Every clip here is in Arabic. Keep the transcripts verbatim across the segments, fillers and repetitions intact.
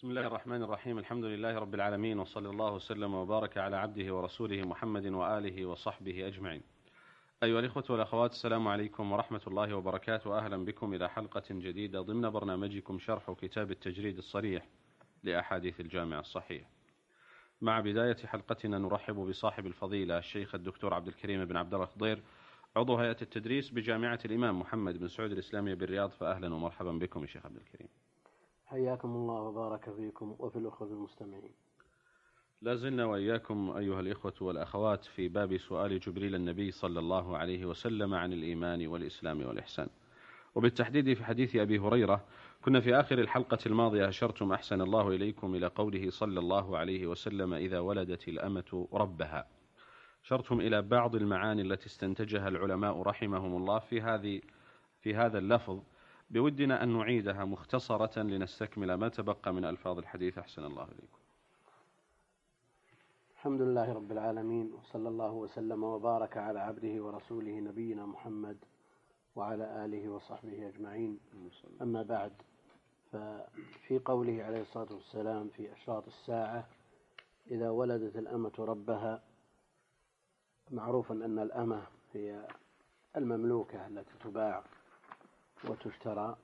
بسم الله الرحمن الرحيم. الحمد لله رب العالمين، وصلى الله وسلم وبارك على عبده ورسوله محمد وآله وصحبه أجمعين. أيها الإخوة والأخوات، السلام عليكم ورحمة الله وبركاته. أهلا بكم إلى حلقة جديدة ضمن برنامجكم شرح كتاب التجريد الصريح لأحاديث الجامع الصحيح. مع بداية حلقتنا نرحب بصاحب الفضيلة الشيخ الدكتور عبد الكريم بن عبد الله الخضير، عضو هيئة التدريس بجامعة الإمام محمد بن سعود الإسلامية بالرياض. فأهلا ومرحبا بكم يا شيخ عبد الكريم. حياكم الله وبارك فيكم وفي الأخوة المستمعين. لا زلنا وإياكم أيها الإخوة والأخوات في باب سؤال جبريل النبي صلى الله عليه وسلم عن الإيمان والإسلام والإحسان، وبالتحديد في حديث أبي هريرة. كنا في آخر الحلقة الماضية أشرتم أحسن الله إليكم إلى قوله صلى الله عليه وسلم: إذا ولدت الأمة ربها. أشرتم إلى بعض المعاني التي استنتجها العلماء رحمهم الله في هذه في هذا اللفظ، بودنا أن نعيدها مختصرة لنستكمل ما تبقى من ألفاظ الحديث. أحسن الله إليكم. الحمد لله رب العالمين، وصلى الله وسلم وبارك على عبده ورسوله نبينا محمد وعلى آله وصحبه أجمعين. أما بعد، ففي قوله عليه الصلاة والسلام في أشراط الساعة: إذا ولدت الأمة ربها، معروفا أن الأمة هي المملوكة التي تباع وتشترى،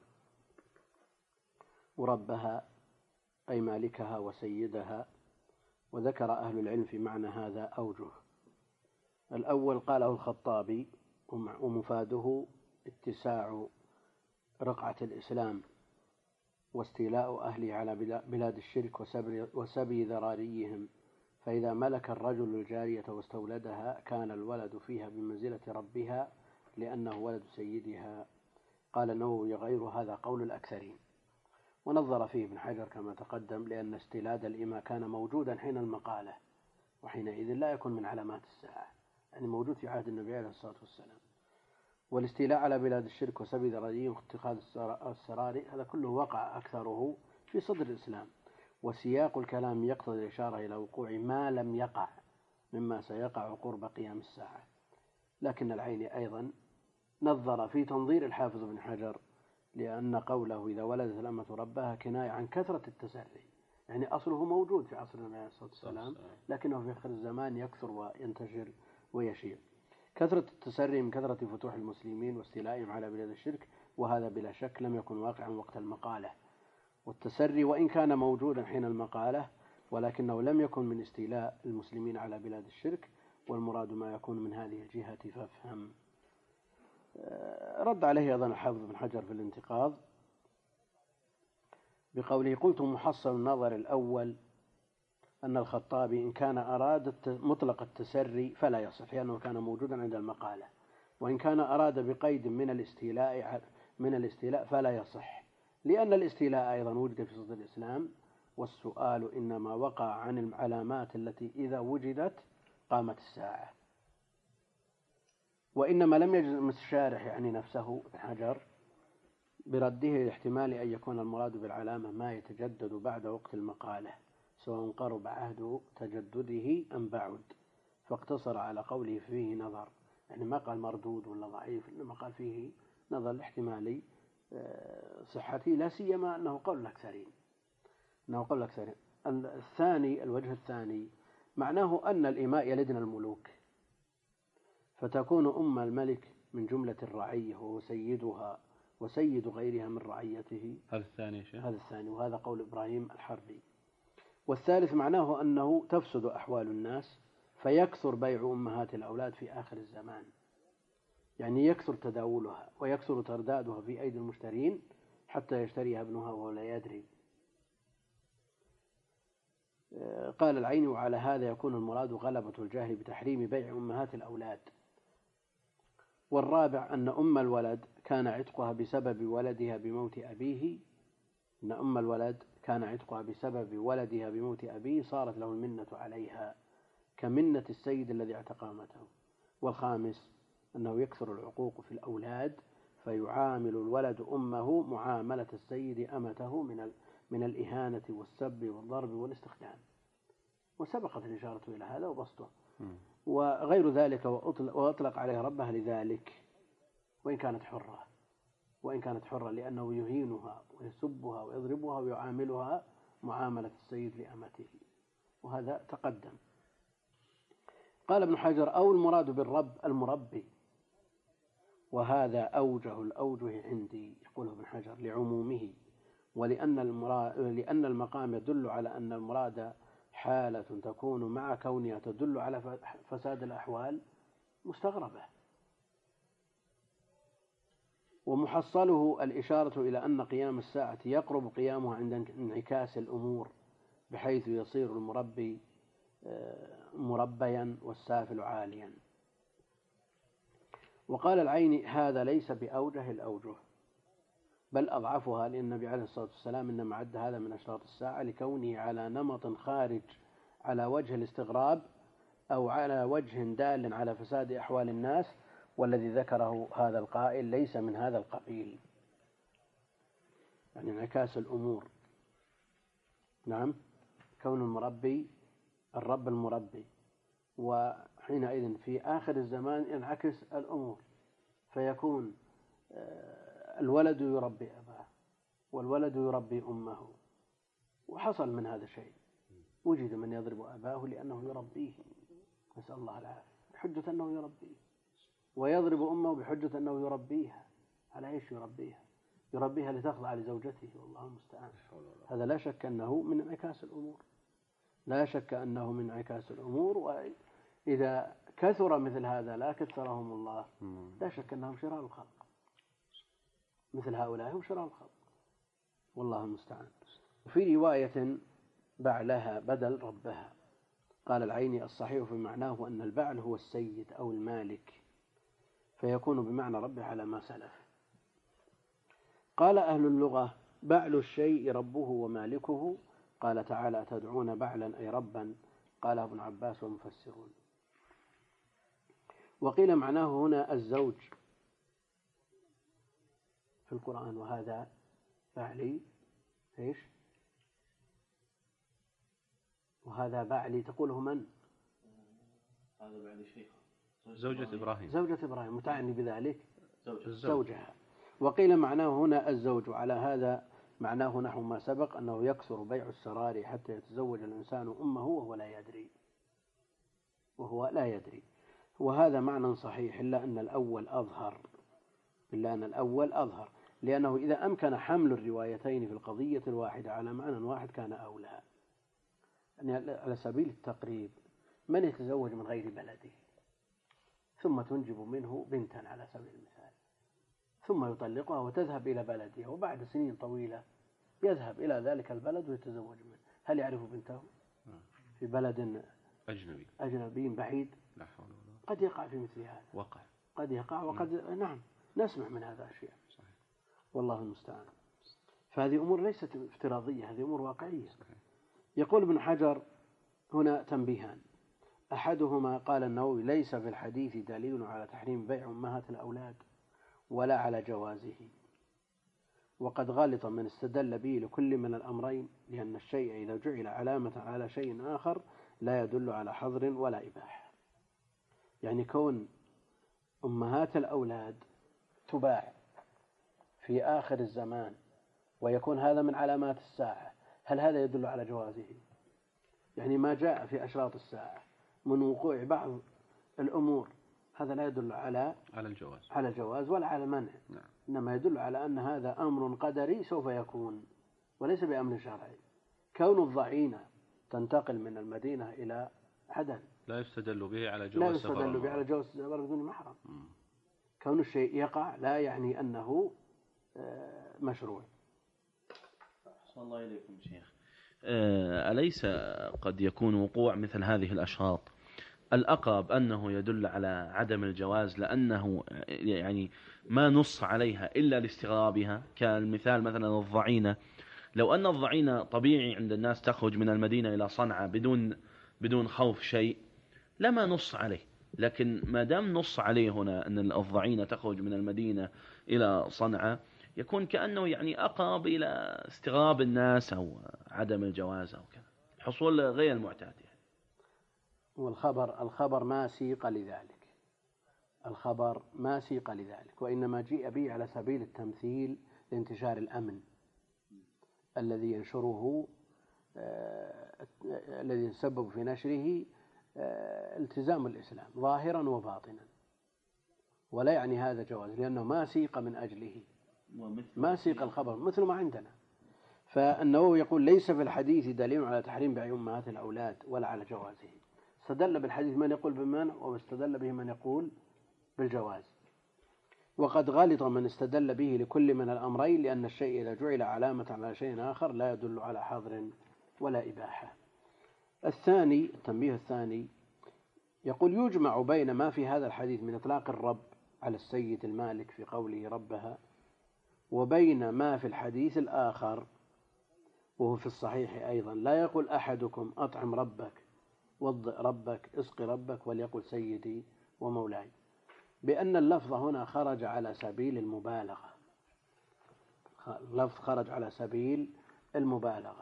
وربها أي مالكها وسيدها. وذكر أهل العلم في معنى هذا أوجه. الأول قاله الخطابي، ومفاده اتساع رقعة الإسلام واستيلاء أهله على بلاد الشرك وسبي ذراريهم، فإذا ملك الرجل الجارية واستولدها كان الولد فيها بمنزلة ربها لأنه ولد سيدها. قال النووي: غير هذا قول الأكثرين. ونظر فيه ابن حجر كما تقدم، لأن استيلاد الإماء كان موجودا حين المقالة، وحينئذ لا يكون من علامات الساعة، يعني موجود في عهد النبي عليه الصلاة والسلام. والاستيلاء على بلاد الشرك وسبي ذراريهم واتخاذ السراري، هذا كله وقع أكثره في صدر الإسلام، وسياق الكلام يقتضي الإشارة إلى وقوع ما لم يقع مما سيقع قرب قيام الساعة. لكن العين أيضا نظر في تنظير الحافظ ابن حجر، لأن قوله إذا ولدت الأمة ربها كناية عن كثرة التسري، يعني أصله موجود في عصر النبي عليه الصلاة والسلام، لكنه في آخر الزمان يكثر وينتشر ويشيع. كثرة التسري من كثرة فتوح المسلمين واستيلائهم على بلاد الشرك، وهذا بلا شك لم يكن واقعا وقت المقالة. والتسري وإن كان موجودا حين المقالة، ولكنه لم يكن من استيلاء المسلمين على بلاد الشرك، والمراد ما يكون من هذه الجهة فافهم. رد عليه أيضا الحافظ بن حجر في الانتقاض بقوله: قلت محصل النظر الأول أن الخطابي إن كان أراد مطلق التسري فلا يصح، لأنه كان موجودا عند المقالة، وإن كان أراد بقيد من الاستيلاء من الاستيلاء فلا يصح، لأن الاستيلاء أيضا وجد في صدر الإسلام، والسؤال إنما وقع عن العلامات التي إذا وجدت قامت الساعة. وإنما لم يجزم الشارح يعني نفسه ابن حجر برده لاحتمال أن يكون المراد بالعلامة ما يتجدد بعد وقت المقالة، سواء قرب عهد تجدده أم بعد، فاقتصر على قوله فيه نظر، يعني ما قال مردود ولا ضعيف، إنما قال فيه نظر لاحتمال صحته، لا سيما أنه قول الأكثرين أنه قول الأكثرين. الثاني، الوجه الثاني، معناه أن الإماء يلدن الملوك، فتكون أم الملك من جملة الرعية وهو سيدها وسيد غيرها من رعيته. هذا الثاني شيء. هذا الثاني، وهذا قول إبراهيم الحربي. والثالث معناه أنه تفسد أحوال الناس فيكثر بيع أمهات الأولاد في آخر الزمان، يعني يكثر تداولها ويكثر تردادها في أيدي المشترين حتى يشتريها ابنها وهو لا يدري. قال العيني: وعلى هذا يكون المراد غلبة الجاهل بتحريم بيع أمهات الأولاد. والرابع أن أم الولد كان عتقها بسبب ولدها بموت أبيه أن أم الولد كان عتقها بسبب ولدها بموت أبيه صارت له المنة عليها كمنة السيد الذي اعتق أمته. والخامس أنه يكثر العقوق في الأولاد فيعامل الولد أمه معاملة السيد أمته من من الإهانة والسب والضرب والاستخدام، وسبقت الإشارة إلى هذا وبسطه. وغير ذلك، وأطلق عليه ربها لذلك وإن كانت حرة وإن كانت حرة لأنه يهينها ويسبها ويضربها ويعاملها معاملة السيد لأمته، وهذا تقدم. قال ابن حجر: أو المراد بالرب المربي، وهذا أوجه الأوجه عندي، يقوله ابن حجر، لعمومه، ولأن المراد لأن المقام يدل على أن المراد حالة تكون مع كونها تدل على فساد الأحوال مستغربة. ومحصله الإشارة إلى أن قيام الساعة يقرب قيامها عند انعكاس الأمور، بحيث يصير المربي مربيا والسافل عاليا. وقال العيني: هذا ليس بأوجه الأوجه، بل أضعفها، لأن النبي عليه الصلاة والسلام إنما عد هذا من أشراط الساعة لكونه على نمط خارج على وجه الاستغراب أو على وجه دال على فساد أحوال الناس، والذي ذكره هذا القائل ليس من هذا القبيل، يعني انعكاس الأمور. نعم، كون المربي الرب المربي، وحينئذ في آخر الزمان ينعكس الأمور، فيكون الولد يربي أباه والولد يربي أمه. وحصل من هذا شيء، وجد من يضرب أباه لأنه يربيه، نسأل الله العافية، بحجة أنه يربيه، ويضرب أمه بحجة أنه يربيها. على إيش يربيها؟ يربيها لتخضع لزوجته، والله المستعان. هذا لا شك أنه من انعكاس الأمور، لا شك أنه من انعكاس الأمور. وإذا كثر مثل هذا، لا كثرهم الله، لا شك أنهم شرار الخلق، مثل هؤلاء هم شرار الخلق، والله المستعان. وفي رواية: بعلها بدل ربها. قال العيني: الصحيح في معناه أن البعل هو السيد أو المالك، فيكون بمعنى ربه على ما سلف. قال أهل اللغة: بعل الشيء ربه ومالكه. قال تعالى: تدعون بعلا أي ربا. قال ابن عباس ومفسرون. وقيل معناه هنا الزوج في القرآن، وهذا بعلي إيش؟ وهذا بعلي تقوله من؟ هذا بعلي شيخ زوجة إبراهيم، زوجة إبراهيم، متعني بذلك زوجها. زوجها. وقيل معناه هنا الزوج، وعلى هذا معناه نحو ما سبق، أنه يكثر بيع السرار حتى يتزوج الإنسان أمه وهو لا يدري وهو لا يدري وهذا معنى صحيح، إلا أن الأول أظهر إلا أن الأول أظهر لأنه إذا أمكن حمل الروايتين في القضية الواحدة على معنى واحد كان أولى. يعني على سبيل التقريب: من يتزوج من غير بلده ثم تنجب منه بنتا على سبيل المثال، ثم يطلقها وتذهب إلى بلدها، وبعد سنين طويلة يذهب إلى ذلك البلد ويتزوج منه، هل يعرف بنته في بلد أجنبي أجنبي بعيد؟ لا حول ولا قوة. قد يقع في مثل هذا، وقع قد يقع وقد م. نعم نسمع من هذا أشياء، صحيح. والله المستعان. فهذه أمور ليست افتراضية، هذه أمور واقعية. صحيح. يقول ابن حجر هنا تنبيهان: أحدهما قال النووي: ليس في الحديث دليل على تحريم بيع أمهات الأولاد ولا على جوازه، وقد غلط من استدل به لكل من الأمرين، لأن الشيء إذا جعل علامة على شيء آخر لا يدل على حظر ولا إباحة. يعني كون أمهات الأولاد تباع في آخر الزمان ويكون هذا من علامات الساعة، هل هذا يدل على جوازه؟ يعني ما جاء في أشراط الساعة من وقوع بعض الأمور هذا لا يدل على على الجواز على الجواز ولا على المنع. نعم. إنما يدل على أن هذا أمر قدري سوف يكون وليس بأمر شرعي. كون الضعينة تنتقل من المدينة إلى عدن لا يستدل به على جواز لا يستدل به على جواز السفر بدون محرم. م. كون الشيء يقع لا يعني أنه مشروع. أحسن الله إليكم شيخ. أليس قد يكون وقوع مثل هذه الأشراط الأقرب أنه يدل على عدم الجواز، لأنه يعني ما نص عليها إلا لاستغرابها؟ كالمثال مثلا الضعينة، لو أن الضعينة طبيعي عند الناس تخرج من المدينة إلى صنعاء بدون بدون خوف شيء لما نص عليه، لكن ما دام نص عليه هنا أن الضعينة تخرج من المدينة إلى صنعاء يكون كأنه يعني أقرب إلى استغراب الناس أو عدم الجواز أو كذا، حصول غير المعتاد يعني. والخبر الخبر ما سيق لذلك الخبر ما سيق لذلك وإنما جيء به على سبيل التمثيل لانتشار الأمن الذي ينشره الذي تسبب في نشره التزام الإسلام ظاهرا وباطنا، ولا يعني هذا جواز لأنه ما سيق من أجله، ما سيق الخبر مثل ما عندنا. فالنووي يقول ليس في الحديث دليل على تحريم بيع أمهات الأولاد ولا على جوازه. استدل بالحديث من يقول بالمنع واستدل به من يقول بالجواز. وقد غلط من استدل به لكل من الأمرين، لأن الشيء إذا جعل علامة على شيء آخر لا يدل على حظر ولا إباحة. الثاني، التنبيه الثاني، يقول يجمع بين ما في هذا الحديث من إطلاق الرب على السيد المالك في قوله ربها، وبين ما في الحديث الآخر وهو في الصحيح أيضا لا يقول أحدكم أطعم ربك وضئ ربك اسق ربك وليقل سيدي ومولاي، بأن اللفظ هنا خرج على سبيل المبالغة، اللفظ خرج على سبيل المبالغة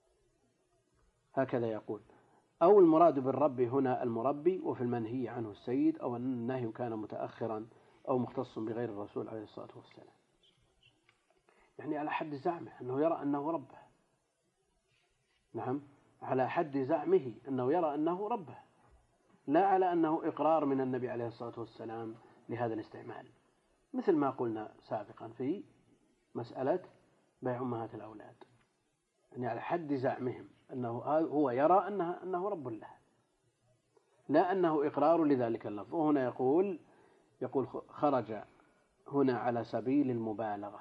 هكذا يقول. أو المراد بالرب هنا المربي، وفي المنهي عنه السيد، أو أن النهي كان متأخرا أو مختص بغير الرسول عليه الصلاة والسلام، يعني على حد زعمه أنه يرى أنه ربه. نعم، على حد زعمه أنه يرى أنه ربه، لا على أنه إقرار من النبي عليه الصلاة والسلام لهذا الاستعمال، مثل ما قلنا سابقا في مسألة بيع أمهات الأولاد، يعني على حد زعمهم أنه هو يرى أنه, أنه رب له، لا أنه إقرار لذلك اللفظ. وهنا يقول يقول خرج هنا على سبيل المبالغة.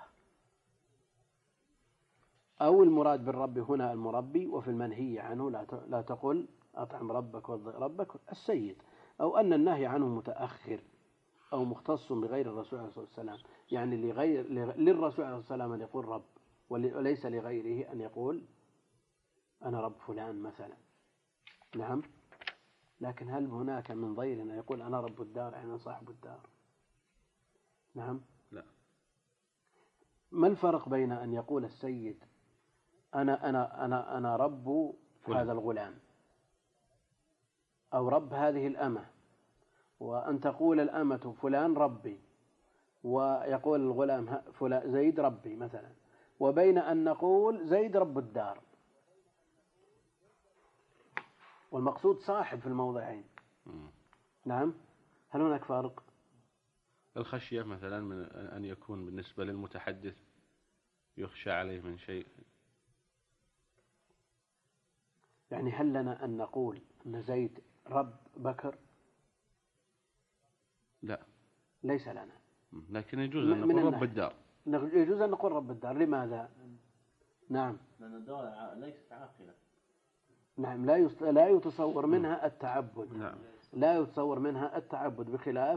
أو المراد بالرب هنا المربي، وفي المنهي عنه لا تقل أطعم ربك وضئ ربك السيد، أو أن النهي عنه متأخر أو مختص بغير الرسول عليه الصلاة والسلام، يعني لغير للرسول عليه الصلاة والسلام أن يقول رب، وليس لغيره أن يقول أنا رب فلان مثلا. نعم، لكن هل هناك من غير أن يقول أنا رب الدار يعني صاحب الدار؟ نعم، لا. ما الفرق بين أن يقول السيد أنا أنا أنا أنا رب هذا الغلام، أو رب هذه الأمة، وأن تقول الأمة فلان ربي، ويقول الغلام فلان زيد ربي مثلا، وبين أن نقول زيد رب الدار، والمقصود صاحب في الموضعين. نعم، هل هناك فرق؟ الخشية مثلا من أن يكون بالنسبة للمتحدث يخشى عليه من شيء، يعني هل لنا أن نقول أن زيد رب بكر؟ لا، ليس لنا، لكن يجوز أن نقول رب الدار. يجوز أن نقول رب الدار. لماذا؟ نعم، لأن الدار ليست عاقلة. نعم، لا لا يتصور منها التعبد. نعم. لا يتصور منها التعبد بخلاف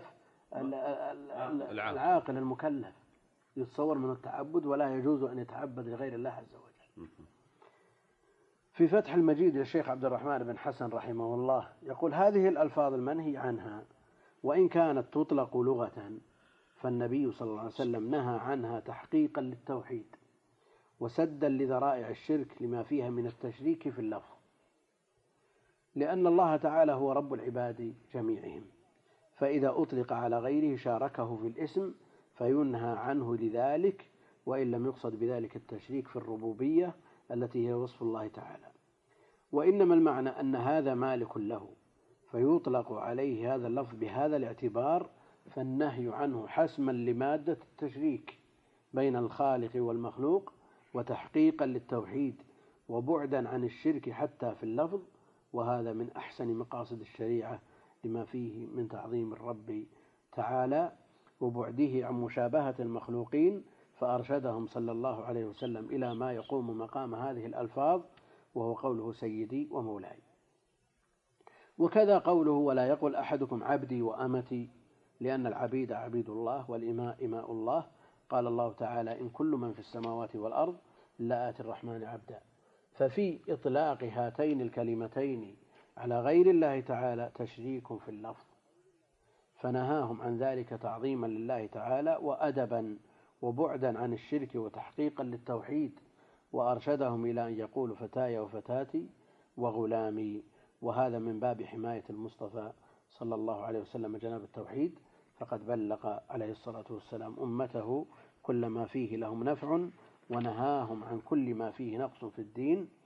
العاقل المكلف يتصور منه التعبد، ولا يجوز أن يتعبد لغير الله عز وجل. في فتح المجيد للشيخ عبد الرحمن بن حسن رحمه الله يقول هذه الألفاظ المنهي عنها وإن كانت تطلق لغة، فالنبي صلى الله عليه وسلم نهى عنها تحقيقا للتوحيد وسدا لذرائع الشرك لما فيها من التشريك في اللفظ، لأن الله تعالى هو رب العباد جميعهم، فإذا أطلق على غيره شاركه في الاسم فينهى عنه لذلك، وإن لم يقصد بذلك التشريك في الربوبية التي هي وصف الله تعالى، وإنما المعنى أن هذا مالك له فيطلق عليه هذا اللفظ بهذا الاعتبار، فالنهي عنه حسما لمادة التشريك بين الخالق والمخلوق وتحقيقا للتوحيد وبعدا عن الشرك حتى في اللفظ، وهذا من أحسن مقاصد الشريعة لما فيه من تعظيم الرب تعالى وبعده عن مشابهة المخلوقين، فأرشدهم صلى الله عليه وسلم إلى ما يقوم مقام هذه الألفاظ، وهو قوله سيدي ومولاي. وكذا قوله ولا يقل أحدكم عبدي وأمتي، لأن العبيد عبيد الله والإماء إماء الله، قال الله تعالى إن كل من في السماوات والأرض إلا آتي الرحمن عبدا. ففي إطلاق هاتين الكلمتين على غير الله تعالى تشريك في اللفظ، فنهاهم عن ذلك تعظيما لله تعالى وأدبا وبعدا عن الشرك وتحقيقا للتوحيد، وأرشدهم إلى أن يقولوا فتاي وفتاتي وغلامي، وهذا من باب حماية المصطفى صلى الله عليه وسلم جناب التوحيد، فقد بلغ عليه الصلاة والسلام أمته كل ما فيه لهم نفع ونهاهم عن كل ما فيه نقص في الدين،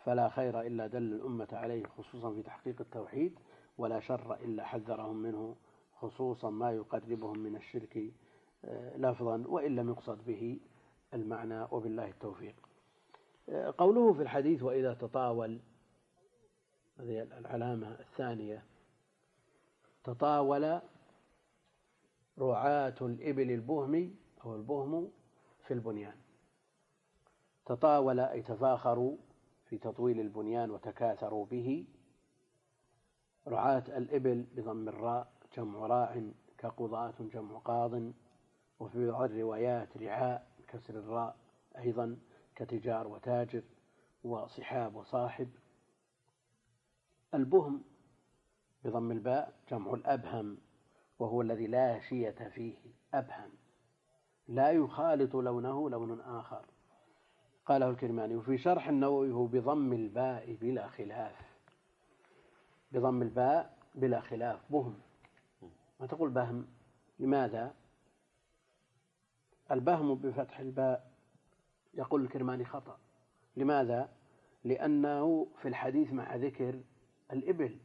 فلا خير إلا دل الأمة عليه خصوصا في تحقيق التوحيد، ولا شر إلا حذرهم منه خصوصا ما يقربهم من الشرك لفظا وإن لم يقصد به المعنى، وبالله التوفيق. قوله في الحديث وإذا تطاول، هذه العلامة الثانية، تطاول رعاة الإبل البهم أو البهم في البنيان. تطاول أي تفاخروا في تطويل البنيان وتكاثروا به. رعاة الإبل بضم الراء جمع راع كقضاة جمع قاض، وفي بعض الروايات رعاء كسر الراء أيضا كتجار وتاجر وصحاب وصاحب. البهم بضم الباء جمع الأبهم، وهو الذي لا شية فيه، أبهم لا يخالط لونه لون آخر. قاله الكرماني. وفي شرح النووي هو بضم الباء بلا خلاف، بضم الباء بلا خلاف، بهم، ما تقول بهم. لماذا؟ البهم بفتح الباء يقول الكرماني خطأ. لماذا؟ لأنه في الحديث مع ذكر الإبل.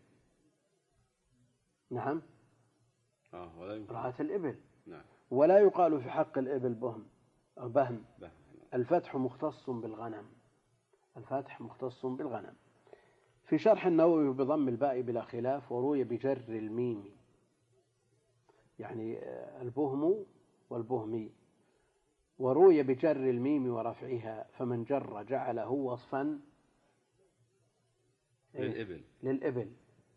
نعم، رعاة الإبل. نعم. ولا يقال في حق الإبل بهم أو بهم. بهم. الفتح مختص بالغنم، الفتح مختص بالغنم. في شرح النووي بضم الباء بلا خلاف، وروي بجر الميم، يعني البهم والبهمي، وروي بجر الميم ورفعها، فمن جر جعله وصفا للإبل للإبل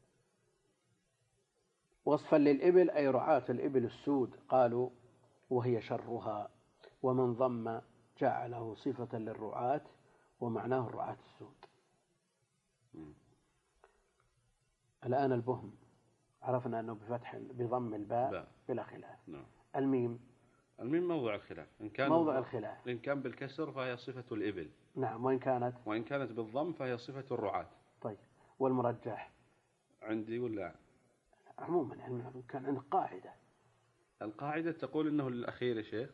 وصفا للإبل أي رعاة الإبل السود. قالوا وهي شرها، ومن ضم جعله صفة للرعاة ومعناه الرعاة السود. م. الآن البهم عرفنا أنه بفتح بضم الباء با. بلا خلاف. نعم. الميم الميم موضع الخلاف، إن كان موضع الخلاف، إن كان بالكسر فهي صفة الإبل. نعم. وإن كانت وإن كانت بالضم فهي صفة الرعاة. طيب، والمرجح عندي ولا عموما يعني كان عندك قاعدة، القاعدة تقول إنه للأخير يا شيخ،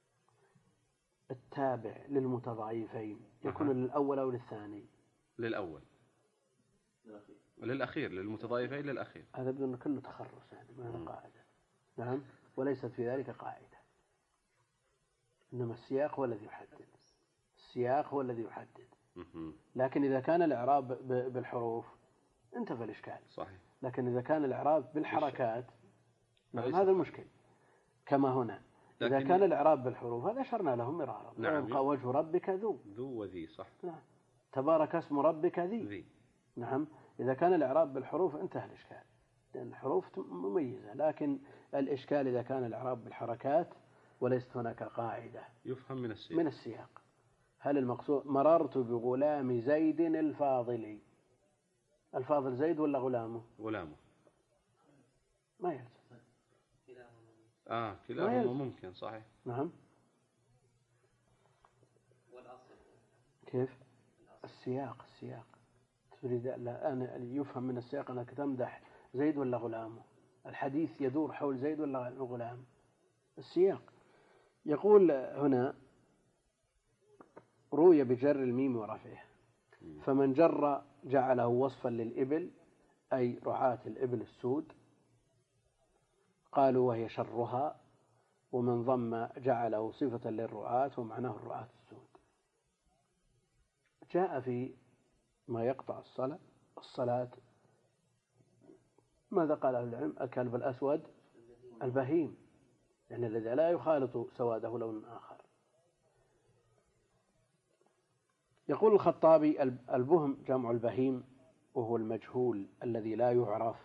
التابع للمتضاعفين يكون أه. للأول أو للثاني؟ للأول. للأخير. للأخير للمتضاعفين للأخير. هذا بدون كله تخرص يعني ما هي قاعدة. نعم، وليست في ذلك قاعدة، إنما السياق هو الذي يحدد، السياق هو الذي يحدد. لكن إذا كان الإعراب بالحروف انتفى الإشكال. صحيح. لكن إذا كان الإعراب بالحركات نعم هذا المشكل. كما هنا إذا كان الإعراب بالحروف هذا أشرنا لهم مرارا. نعم. ويبقى وجه ربك ذو ذو وذي. صح. نعم. تبارك اسم ربك ذي. ذي. نعم. إذا كان الإعراب بالحروف انتهى الإشكال، لأن الحروف مميزة. لكن الإشكال إذا كان الإعراب بالحركات وليست هناك قاعدة يفهم من السياق. من السياق. هل المقصود مررت بغلام زيد الفاضل، الفاضل زيد ولا غلامه؟ غلامه. ما يلزم. آه كلاهما ممكن. صحيح. نعم. كيف؟ السياق السياق تريد الآن يفهم من السياق أنك تمدح زيد ولا غلامه، الحديث يدور حول زيد ولا غلام، السياق. يقول هنا روي بجر الميم ورفعه، فمن جر جعله وصفا للإبل أي رعاة الإبل السود. قالوا وهي شرها، ومن ضم جعله صفة للرعاة ومعناه الرعاة السود. جاء في ما يقطع الصلاة الصلاة ماذا قال أهل العلم؟ الكلب الأسود البهيم، يعني الذي لا يخالط سواده لون آخر. يقول الخطابي البهم جمع البهيم، وهو المجهول الذي لا يعرف.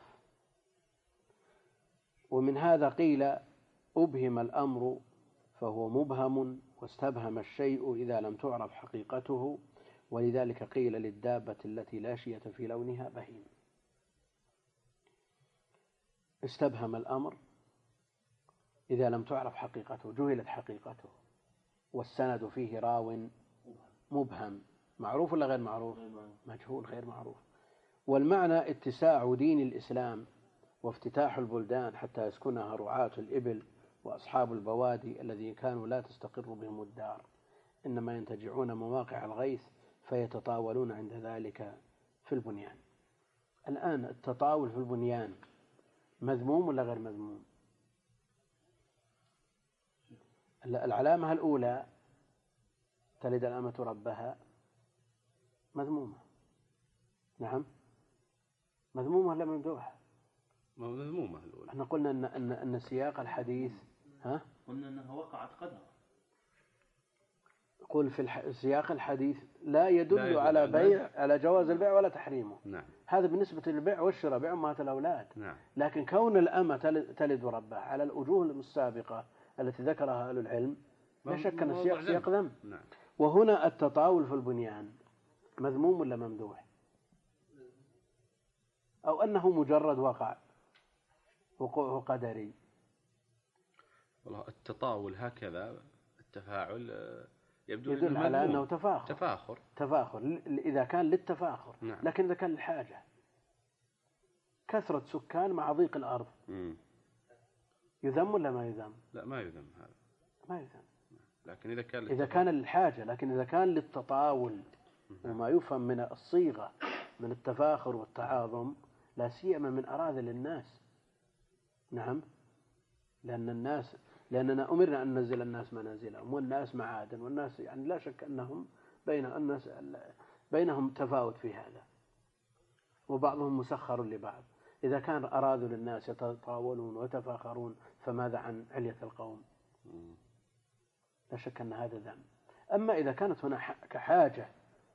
ومن هذا قيل أبهم الأمر فهو مبهم، واستبهم الشيء إذا لم تعرف حقيقته، ولذلك قيل للدابة التي لا شية في لونها بهيم. استبهم الأمر إذا لم تعرف حقيقته، جهلت حقيقته. والسند فيه راو مبهم، معروف ولا غير معروف؟ مجهول غير معروف. والمعنى اتساع دين الإسلام وافتتاح البلدان حتى يسكنها رعاة الإبل وأصحاب البوادي الذين كانوا لا تستقر بهم الدار، إنما ينتجعون مواقع الغيث فيتطاولون عند ذلك في البنيان. الآن التطاول في البنيان مذموم ولا غير مذموم؟ العلامة الأولى تلد الأمة ربها مذمومة. نعم مذمومة ولا ممدوحة؟ مذمومة الأولى. احنا قلنا أن أن أن سياق الحديث ها؟ قلنا أنها وقعت قدر. قل في الح... سياق الحديث لا يدل, لا يدل على بيع على جواز البيع ولا تحريمه. نعم. هذا بالنسبة للبيع والشراء، بيع أمهات الأولاد. نعم. لكن كون الأمة تلد ربها على الوجوه السابقة التي ذكرها أهل العلم لا شك أن السياق سياق ذم. نعم. وهنا التطاول في البنيان مذموم ولا ممدوح؟ أو أنه مجرد وقع وقوعه قدري؟ والله التطاول هكذا التفاعل يبدو يدل على أنه تفاخر. تفاخر تفاخر إذا كان للتفاخر. نعم. لكن إذا كان للحاجة، كثرة سكان مع ضيق الأرض، مم. يذم ولا ما يذم؟ لا ما يذم هذا، ما يذم. لكن إذا كان إذا كان للحاجة. لكن إذا كان للتطاول وما يفهم من الصيغة من التفاخر والتعاظم، لا سيما من أراذل الناس. نعم. لأن الناس لأننا أمرنا أن ننزل الناس منازلهم، والناس معادن، والناس يعني لا شك أنهم بين الناس بينهم تفاوت في هذا، وبعضهم مسخر لبعض. إذا كان أراذل الناس يتطاولون ويتفاخرون فماذا عن علية القوم؟ لا شك أن هذا ذنب. أما إذا كانت هنا كحاجة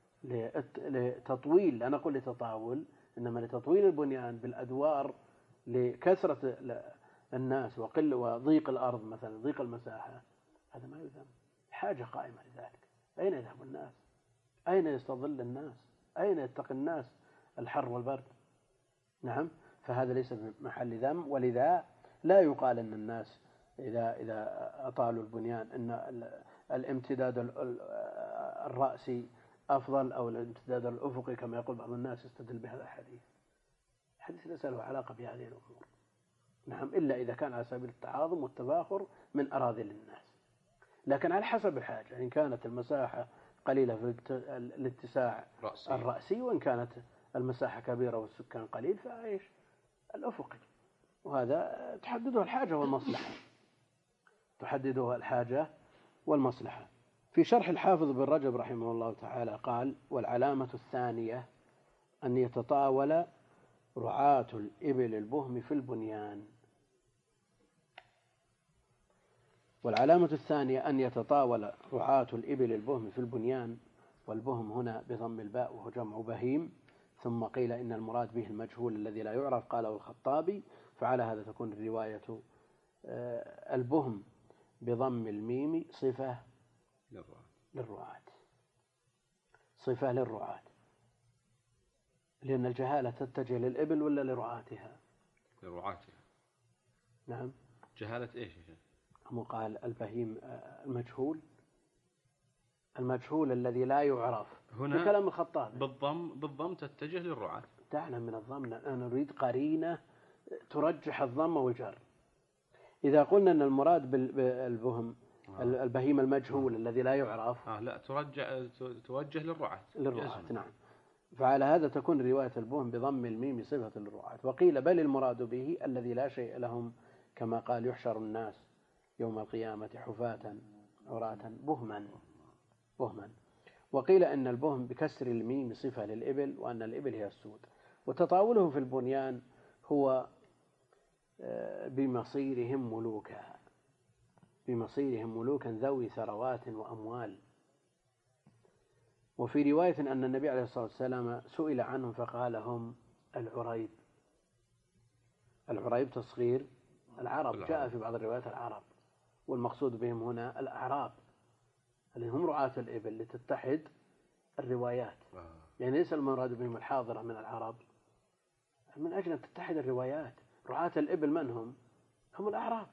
لتطويل، لا نقول لتطاول، إنما لتطويل البنيان بالأدوار لكثرة الناس وقل وضيق الأرض مثلا، ضيق المساحة، هذا ما يذم. حاجة قائمة لذلك. أين يذهب الناس؟ أين يستظل الناس؟ أين يتقي الناس الحر والبرد؟ نعم. فهذا ليس بمحل ذم. ولذا لا يقال أن الناس إذا إذا أطالوا البنيان أن الامتداد الرأسي أفضل أو الامتداد الأفقي كما يقول بعض الناس يستدل بهذا الحديث. الحديث ليس له علاقة بهذه الأمور. نعم. إلا إذا كان على سبيل التعاظم والتفاخر من أراذل الناس. لكن على حسب الحاجة، إن كانت المساحة قليلة في الاتساع رأسي. الرأسي، وإن كانت المساحة كبيرة والسكان قليل فإيش الأفقي. وهذا تحدده الحاجة والمصلحة. تحدده الحاجة والمصلحة. في شرح الحافظ بن رجب رحمه الله تعالى قال: والعلامة الثانية أن يتطاول رعاة الإبل البهم في البنيان. والعلامة الثانية أن يتطاول رعاة الإبل البهم في البنيان، والبهم هنا بضم الباء وهو جمع بهيم. ثم قيل إن المراد به المجهول الذي لا يعرف، قاله الخطابي. فعلى هذا تكون الرواية البهم بضم الميم صفة للرعاة، صفة للرعاة، لأن الجهالة تتجه للإبل ولا لرعاتها؟ لرعاتها. نعم. جهالة إيش؟ هم قال البهيم المجهول، المجهول الذي لا يعرف. هنا كلام الخطاب بالضم بالضم تتجه للرعاة. دعنا من الضم، أنا نريد قرينة ترجح الضم والجر. إذا قلنا أن المراد بالبهم آه. البهيم المجهول آه. الذي لا يعرف آه لا ترجع توجه للرعاة. للرعاة. نعم. فعلى هذا تكون رواية البهم بضم الميم صفة للرعاة. وقيل بل المراد به الذي لا شيء لهم، كما قال: يحشر الناس يوم القيامة حفاة عراة بهما بهما. وقيل إن البهم بكسر الميم صفة للإبل، وأن الإبل هي السود. وتطاوله في البنيان هو بمصيرهم ملوكا، بمصيرهم ملوكا ذوي ثروات وأموال. وفي رواية أن النبي عليه الصلاة والسلام سئل عنهم فقال: هم العريب. العريب تصغير العرب، جاء في بعض الروايات العرب، والمقصود بهم هنا الأعراب اللي هم رعاة الإبل، لتتحد الروايات. يعني ليس المراد بهم الحاضرة من العرب، من أجل أن تتحد الروايات. رعاة الإبل من هم؟ هم الأعراب.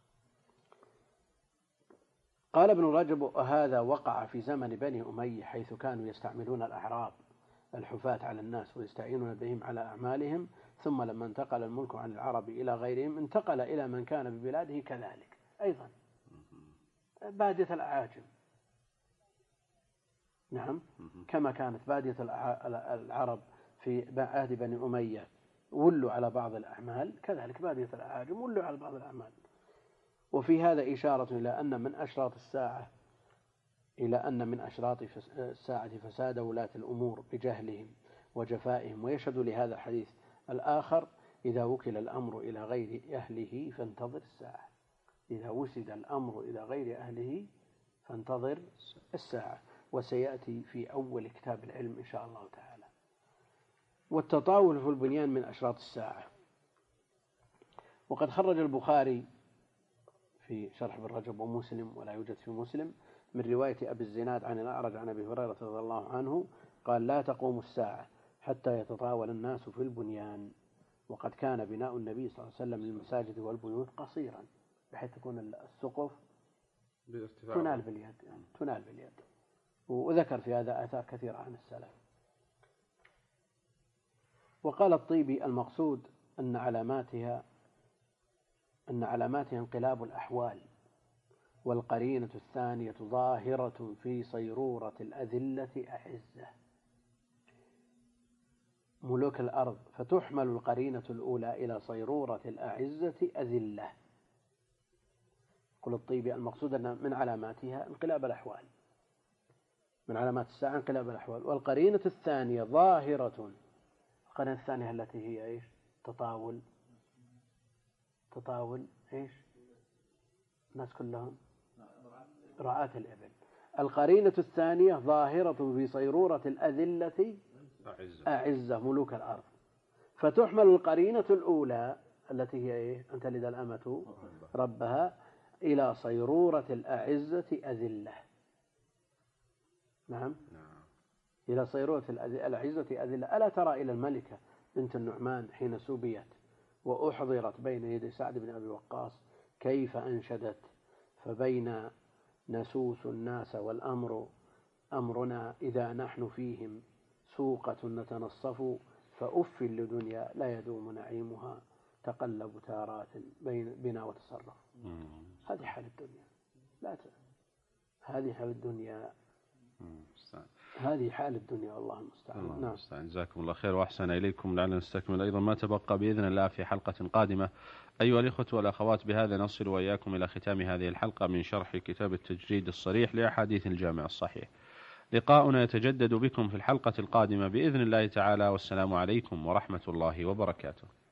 قال ابن رجب: وهذا وقع في زمن بني أمية، حيث كانوا يستعملون الأعراب الحفاة على الناس ويستعينون بهم على أعمالهم. ثم لما انتقل الملك عن العرب إلى غيرهم، انتقل إلى من كان ببلاده كذلك أيضا، بادية الأعاجم. نعم، كما كانت بادية العرب في عهد بني أمية ولوا على بعض الأعمال، كذلك بادية الأعاجم ولوا على بعض الأعمال. وفي هذا إشارة إلى أن من أشراط الساعة إلى أن من أشراط الساعة فساد ولاة الأمور بجهلهم وجفائهم. ويشهد لهذا الحديث الآخر: إذا وكل الأمر إلى غير أهله فانتظر الساعة. إذا وسد الأمر إلى غير أهله فانتظر الساعة. وسيأتي في أول كتاب العلم إن شاء الله تعالى. والتطاول في البنيان من أشراط الساعة. وقد خرج البخاري في شرح ابن رجب ومسلم، ولا يوجد في مسلم، من رواية أبي الزناد عن الأعرج عن أبي هريرة رضي الله عنه قال: لا تقوم الساعة حتى يتطاول الناس في البنيان. وقد كان بناء النبي صلى الله عليه وسلم للمساجد والبيوت قصيرا، بحيث تكون السقف تنال باليد، يعني تنال باليد. وذكر في هذا آثار كثيرة عن السلف. وقال الطيبي: المقصود أن علاماتها أن علاماتها انقلاب الأحوال، والقرينة الثانية ظاهرة في صيرورة الأذلة أعزة ملوك الأرض، فتحمل القرينة الأولى إلى صيرورة الأعزة أذلة. يقول الطيبي: المقصود أن من علاماتها انقلاب الأحوال، من علامات الساعة انقلاب الأحوال. والقرينة الثانية ظاهرة، القرينة الثانية التي هي إيش؟ تطاول تطاول إيش؟ الناس كلهم رعاة الإبل. القرينة الثانية ظاهرة في صيرورة الأذلة أعزة ملوك الأرض، فتحمل القرينة الأولى التي هي إيه؟ أن تلد الأمة ربها إلى صيرورة الأعزة أذلة. نعم، إلى صيرورة الأعزة أذلة. ألا ترى إلى الملكة بنت النعمان حين سبيت وأحضرت بين يدي سعد بن أبي وقاص كيف أنشدت: فبين نسوس الناس والأمر أمرنا إذا نحن فيهم سوقة نتنصف، فأف لدنيا لا يدوم نعيمها تقلب تارات بنا وتصرف. هذه حال الدنيا، لا ت... هذه حال الدنيا هذه حال الدنيا والله المستعان. نعم. جزاكم الله خير وأحسن إليكم. لعلنا نستكمل أيضا ما تبقى بإذن الله في حلقة قادمة. أيها الإخوة والأخوات، بهذا نصل وإياكم إلى ختام هذه الحلقة من شرح كتاب التجريد الصريح لأحاديث الجامع الصحيح. لقاؤنا يتجدد بكم في الحلقة القادمة بإذن الله تعالى، والسلام عليكم ورحمة الله وبركاته.